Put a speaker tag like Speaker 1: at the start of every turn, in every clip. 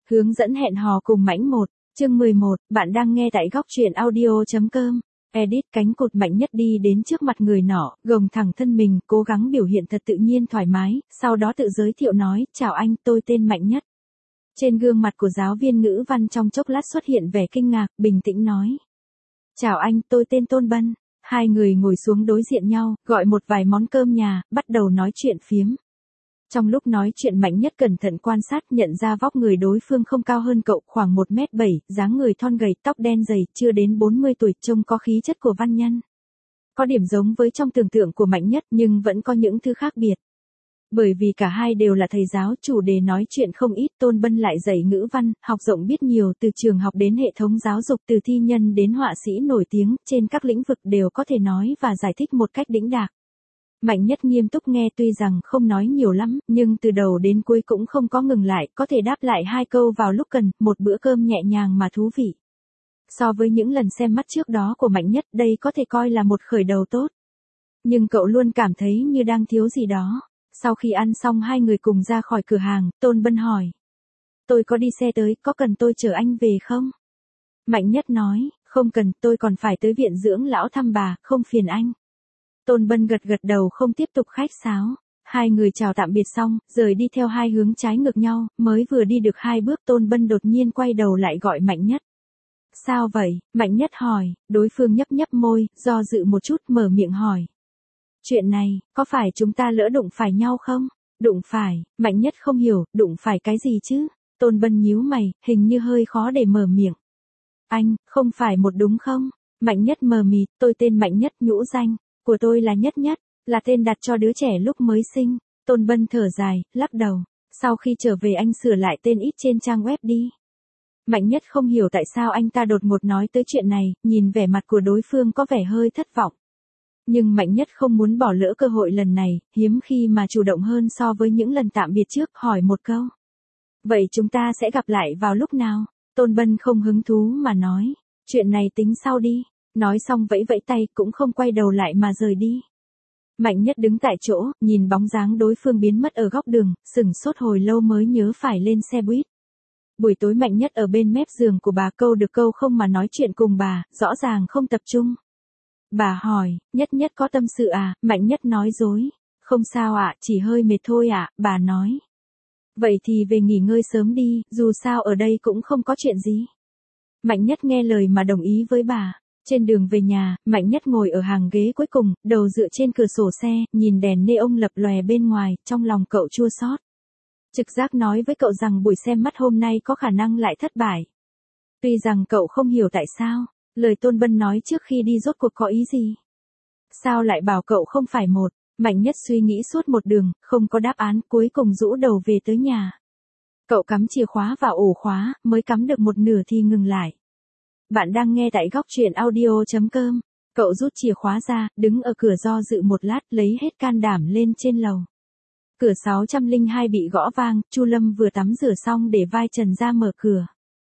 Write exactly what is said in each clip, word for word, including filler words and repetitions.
Speaker 1: Hướng dẫn hẹn hò cùng Mãnh một, chương mười một, bạn đang nghe tại góc truyện audio.com. Edit cánh cụt Mạnh Nhất đi đến trước mặt người nọ, gồng thẳng thân mình, cố gắng biểu hiện thật tự nhiên thoải mái, sau đó tự giới thiệu nói, chào anh, tôi tên Mạnh Nhất. Trên gương mặt của giáo viên ngữ văn trong chốc lát xuất hiện vẻ kinh ngạc, bình tĩnh nói. Chào anh, tôi tên Tôn Bân. Hai người ngồi xuống đối diện nhau, gọi một vài món cơm nhà, bắt đầu nói chuyện phiếm. Trong lúc nói chuyện Mạnh Nhất cẩn thận quan sát nhận ra vóc người đối phương không cao hơn cậu, khoảng một mét bảy, dáng người thon gầy, tóc đen dày, chưa đến bốn mươi tuổi, trông có khí chất của văn nhân. Có điểm giống với trong tưởng tượng của Mạnh Nhất nhưng vẫn có những thứ khác biệt. Bởi vì cả hai đều là thầy giáo, chủ đề nói chuyện không ít, Tôn Bân lại dạy ngữ văn, học rộng biết nhiều, từ trường học đến hệ thống giáo dục, từ thi nhân đến họa sĩ nổi tiếng, trên các lĩnh vực đều có thể nói và giải thích một cách đĩnh đạc. Mạnh Nhất nghiêm túc nghe, tuy rằng không nói nhiều lắm, nhưng từ đầu đến cuối cũng không có ngừng lại, có thể đáp lại hai câu vào lúc cần, một bữa cơm nhẹ nhàng mà thú vị. So với những lần xem mắt trước đó của Mạnh Nhất, đây có thể coi là một khởi đầu tốt. Nhưng cậu luôn cảm thấy như đang thiếu gì đó. Sau khi ăn xong hai người cùng ra khỏi cửa hàng, Tôn Bân hỏi. Tôi có đi xe tới, có cần tôi chở anh về không? Mạnh Nhất nói, không cần, tôi còn phải tới viện dưỡng lão thăm bà, không phiền anh. Tôn Bân gật gật đầu không tiếp tục khách sáo. Hai người chào tạm biệt xong, rời đi theo hai hướng trái ngược nhau, mới vừa đi được hai bước Tôn Bân đột nhiên quay đầu lại gọi Mạnh Nhất. Sao vậy? Mạnh Nhất hỏi, đối phương nhấp nhấp môi, do dự một chút mở miệng hỏi. Chuyện này, có phải chúng ta lỡ đụng phải nhau không? Đụng phải, Mạnh Nhất không hiểu, đụng phải cái gì chứ? Tôn Bân nhíu mày, hình như hơi khó để mở miệng. Anh, không phải một đúng không? Mạnh Nhất mờ mịt, tôi tên Mạnh Nhất, nhũ danh của tôi là Nhất Nhất, là tên đặt cho đứa trẻ lúc mới sinh. Tôn Bân thở dài, lắc đầu. Sau khi trở về anh sửa lại tên ít trên trang web đi. Mạnh Nhất không hiểu tại sao anh ta đột ngột nói tới chuyện này, nhìn vẻ mặt của đối phương có vẻ hơi thất vọng. Nhưng Mạnh Nhất không muốn bỏ lỡ cơ hội lần này, hiếm khi mà chủ động hơn so với những lần tạm biệt trước, hỏi một câu. Vậy chúng ta sẽ gặp lại vào lúc nào? Tôn Bân không hứng thú mà nói. Chuyện này tính sau đi. Nói xong vẫy vẫy tay cũng không quay đầu lại mà rời đi. Mạnh Nhất đứng tại chỗ, nhìn bóng dáng đối phương biến mất ở góc đường, sửng sốt hồi lâu mới nhớ phải lên xe buýt. Buổi tối Mạnh Nhất ở bên mép giường của bà câu được câu không mà nói chuyện cùng bà, rõ ràng không tập trung. Bà hỏi, Nhất Nhất có tâm sự à? Mạnh Nhất nói dối. Không sao ạ, chỉ hơi mệt thôi ạ, bà nói. Vậy thì về nghỉ ngơi sớm đi, dù sao ở đây cũng không có chuyện gì. Mạnh Nhất nghe lời mà đồng ý với bà. Trên đường về nhà, Mạnh Nhất ngồi ở hàng ghế cuối cùng, đầu dựa trên cửa sổ xe, nhìn đèn neon lập lòe bên ngoài, trong lòng cậu chua xót. Trực giác nói với cậu rằng buổi xem mắt hôm nay có khả năng lại thất bại. Tuy rằng cậu không hiểu tại sao, lời Tôn Bân nói trước khi đi rốt cuộc có ý gì. Sao lại bảo cậu không phải một? Mạnh Nhất suy nghĩ suốt một đường, không có đáp án, cuối cùng rũ đầu về tới nhà. Cậu cắm chìa khóa vào ổ khóa, mới cắm được một nửa thì ngừng lại. Bạn đang nghe tại góc truyện audio.com. Cậu rút chìa khóa ra, đứng ở cửa do dự một lát, lấy hết can đảm lên trên lầu. Cửa sáu trăm lẻ hai bị gõ vang, Chu Lâm vừa tắm rửa xong để vai trần ra mở cửa.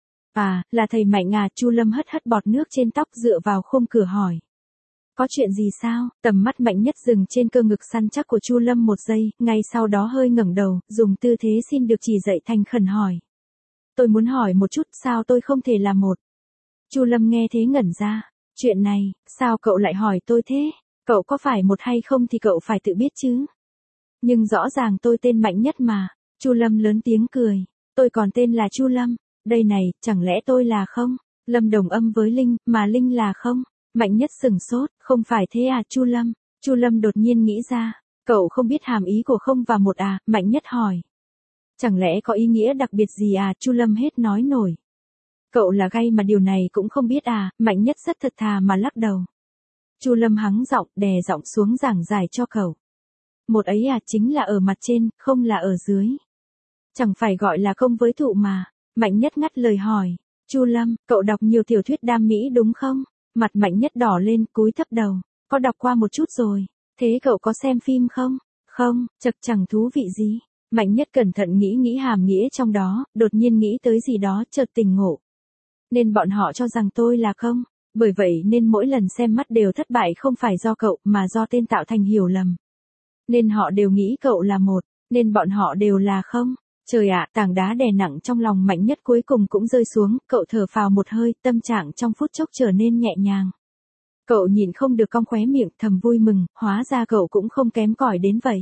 Speaker 1: À, là thầy Mạnh à? Chu Lâm hất hất bọt nước trên tóc dựa vào khung cửa hỏi. Có chuyện gì sao? Tầm mắt Mạnh Nhất dừng trên cơ ngực săn chắc của Chu Lâm một giây, ngay sau đó hơi ngẩng đầu, dùng tư thế xin được chỉ dạy thành khẩn hỏi. Tôi muốn hỏi một chút, sao tôi không thể là một? Chu Lâm nghe thế ngẩn ra. Chuyện này, sao cậu lại hỏi tôi thế? Cậu có phải một hay không thì cậu phải tự biết chứ. Nhưng rõ ràng tôi tên Mạnh Nhất mà. Chu Lâm lớn tiếng cười. Tôi còn tên là Chu Lâm. Đây này, chẳng lẽ tôi là không? Lâm đồng âm với Linh, mà Linh là không? Mạnh Nhất sửng sốt, không phải thế à Chu Lâm? Chu Lâm đột nhiên nghĩ ra. Cậu không biết hàm ý của không và một à? Mạnh Nhất hỏi. Chẳng lẽ có ý nghĩa đặc biệt gì à? Chu Lâm hết nói nổi. Cậu là gay mà điều này cũng không biết à? Mạnh Nhất rất thật thà mà lắc đầu. Chu Lâm hắng giọng, đè giọng xuống giảng giải cho cậu. Một ấy à, chính là ở mặt trên, không là ở dưới. Chẳng phải gọi là công với thụ mà. Mạnh Nhất ngắt lời hỏi. Chu Lâm, cậu đọc nhiều tiểu thuyết đam mỹ đúng không? Mặt Mạnh Nhất đỏ lên, cúi thấp đầu. Có đọc qua một chút rồi. Thế cậu có xem phim không? Không, chật chẳng thú vị gì. Mạnh Nhất cẩn thận nghĩ nghĩ hàm nghĩa trong đó, đột nhiên nghĩ tới gì đó, chợt tỉnh ngộ. Nên bọn họ cho rằng tôi là không. Bởi vậy nên mỗi lần xem mắt đều thất bại không phải do cậu mà do tên tạo thành hiểu lầm. Nên họ đều nghĩ cậu là một. Nên bọn họ đều là không. Trời ạ, tảng đá đè nặng trong lòng Mạnh Nhất cuối cùng cũng rơi xuống, cậu thở phào một hơi, tâm trạng trong phút chốc trở nên nhẹ nhàng. Cậu nhìn không được cong khóe miệng, thầm vui mừng, hóa ra cậu cũng không kém cỏi đến vậy.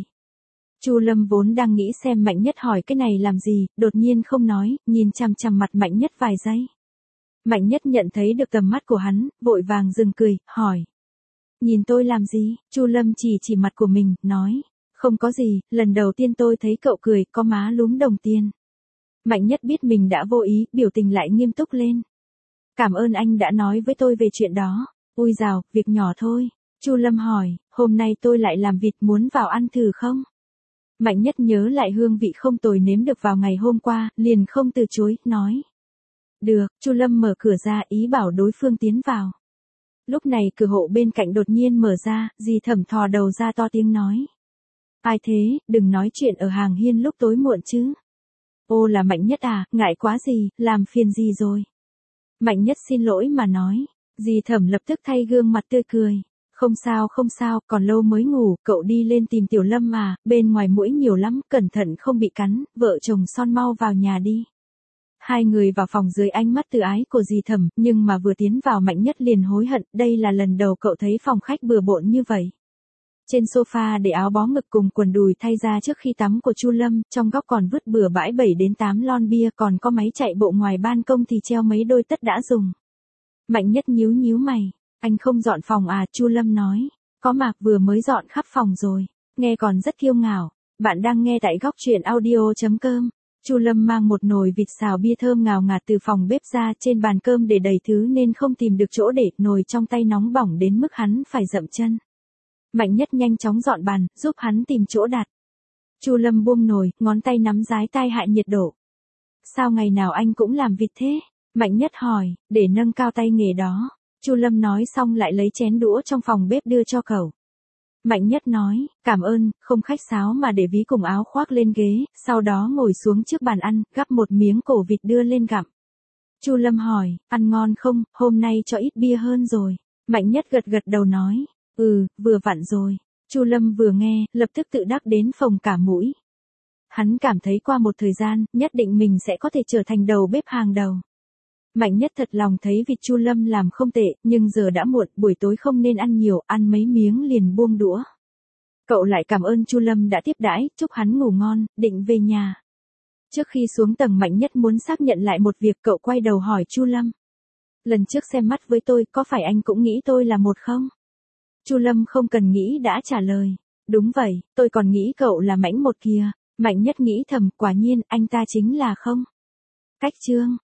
Speaker 1: Chu Lâm vốn đang nghĩ xem Mạnh Nhất hỏi cái này làm gì, đột nhiên không nói, nhìn chằm chằm mặt Mạnh Nhất vài giây. Mạnh Nhất nhận thấy được tầm mắt của hắn, vội vàng dừng cười, hỏi. Nhìn tôi làm gì? Chu Lâm chỉ chỉ mặt của mình, nói. Không có gì, lần đầu tiên tôi thấy cậu cười, có má lúm đồng tiền. Mạnh Nhất biết mình đã vô ý, biểu tình lại nghiêm túc lên. Cảm ơn anh đã nói với tôi về chuyện đó. Ui dào, việc nhỏ thôi. Chu Lâm hỏi, hôm nay tôi lại làm vịt muốn vào ăn thử không? Mạnh Nhất nhớ lại hương vị không tồi nếm được vào ngày hôm qua, liền không từ chối, nói. Được, Chu Lâm mở cửa ra ý bảo đối phương tiến vào. Lúc này cửa hộ bên cạnh đột nhiên mở ra, dì Thẩm thò đầu ra to tiếng nói. Ai thế, đừng nói chuyện ở hàng hiên lúc tối muộn chứ. Ô là Mạnh Nhất à, ngại quá gì, làm phiền gì rồi. Mạnh Nhất xin lỗi mà nói, dì Thẩm lập tức thay gương mặt tươi cười. Không sao không sao, còn lâu mới ngủ, cậu đi lên tìm Tiểu Lâm mà, bên ngoài muỗi nhiều lắm, cẩn thận không bị cắn, vợ chồng son mau vào nhà đi. Hai người vào phòng dưới ánh mắt từ ái của dì Thẩm, nhưng mà vừa tiến vào Mạnh Nhất liền hối hận, đây là lần đầu cậu thấy phòng khách bừa bộn như vậy. Trên sofa để áo bó ngực cùng quần đùi thay ra trước khi tắm của Chu Lâm, trong góc còn vứt bừa bãi bảy đến tám lon bia, còn có máy chạy bộ ngoài ban công thì treo mấy đôi tất đã dùng. Mạnh Nhất nhíu nhíu mày, anh không dọn phòng à? Chu Lâm nói, có Mạc vừa mới dọn khắp phòng rồi, nghe còn rất kiêu ngạo. Bạn đang nghe tại góc truyện audio chấm com. Chu Lâm mang một nồi vịt xào bia thơm ngào ngạt từ phòng bếp ra, trên bàn cơm để đầy thứ nên không tìm được chỗ để, nồi trong tay nóng bỏng đến mức hắn phải dậm chân. Mạnh Nhất nhanh chóng dọn bàn, giúp hắn tìm chỗ đặt. Chu Lâm buông nồi, ngón tay nắm dái tai hạ nhiệt độ. Sao ngày nào anh cũng làm vịt thế? Mạnh Nhất hỏi, để nâng cao tay nghề đó. Chu Lâm nói xong lại lấy chén đũa trong phòng bếp đưa cho cậu. Mạnh Nhất nói, cảm ơn, không khách sáo mà để ví cùng áo khoác lên ghế, sau đó ngồi xuống trước bàn ăn, gắp một miếng cổ vịt đưa lên gặm. Chu Lâm hỏi, ăn ngon không, hôm nay cho ít bia hơn rồi. Mạnh Nhất gật gật đầu nói, ừ, vừa vặn rồi. Chu Lâm vừa nghe, lập tức tự đắc đến phồng cả mũi. Hắn cảm thấy qua một thời gian, nhất định mình sẽ có thể trở thành đầu bếp hàng đầu. Mạnh Nhất thật lòng thấy vịt Chu Lâm làm không tệ, nhưng giờ đã muộn, buổi tối không nên ăn nhiều, ăn mấy miếng liền buông đũa. Cậu lại cảm ơn Chu Lâm đã tiếp đãi, chúc hắn ngủ ngon, định về nhà. Trước khi xuống tầng Mạnh Nhất muốn xác nhận lại một việc, cậu quay đầu hỏi Chu Lâm. Lần trước xem mắt với tôi, có phải anh cũng nghĩ tôi là một không? Chu Lâm không cần nghĩ đã trả lời. Đúng vậy, tôi còn nghĩ cậu là mãnh một kìa. Mạnh Nhất nghĩ thầm, quả nhiên, anh ta chính là không. Cách chương.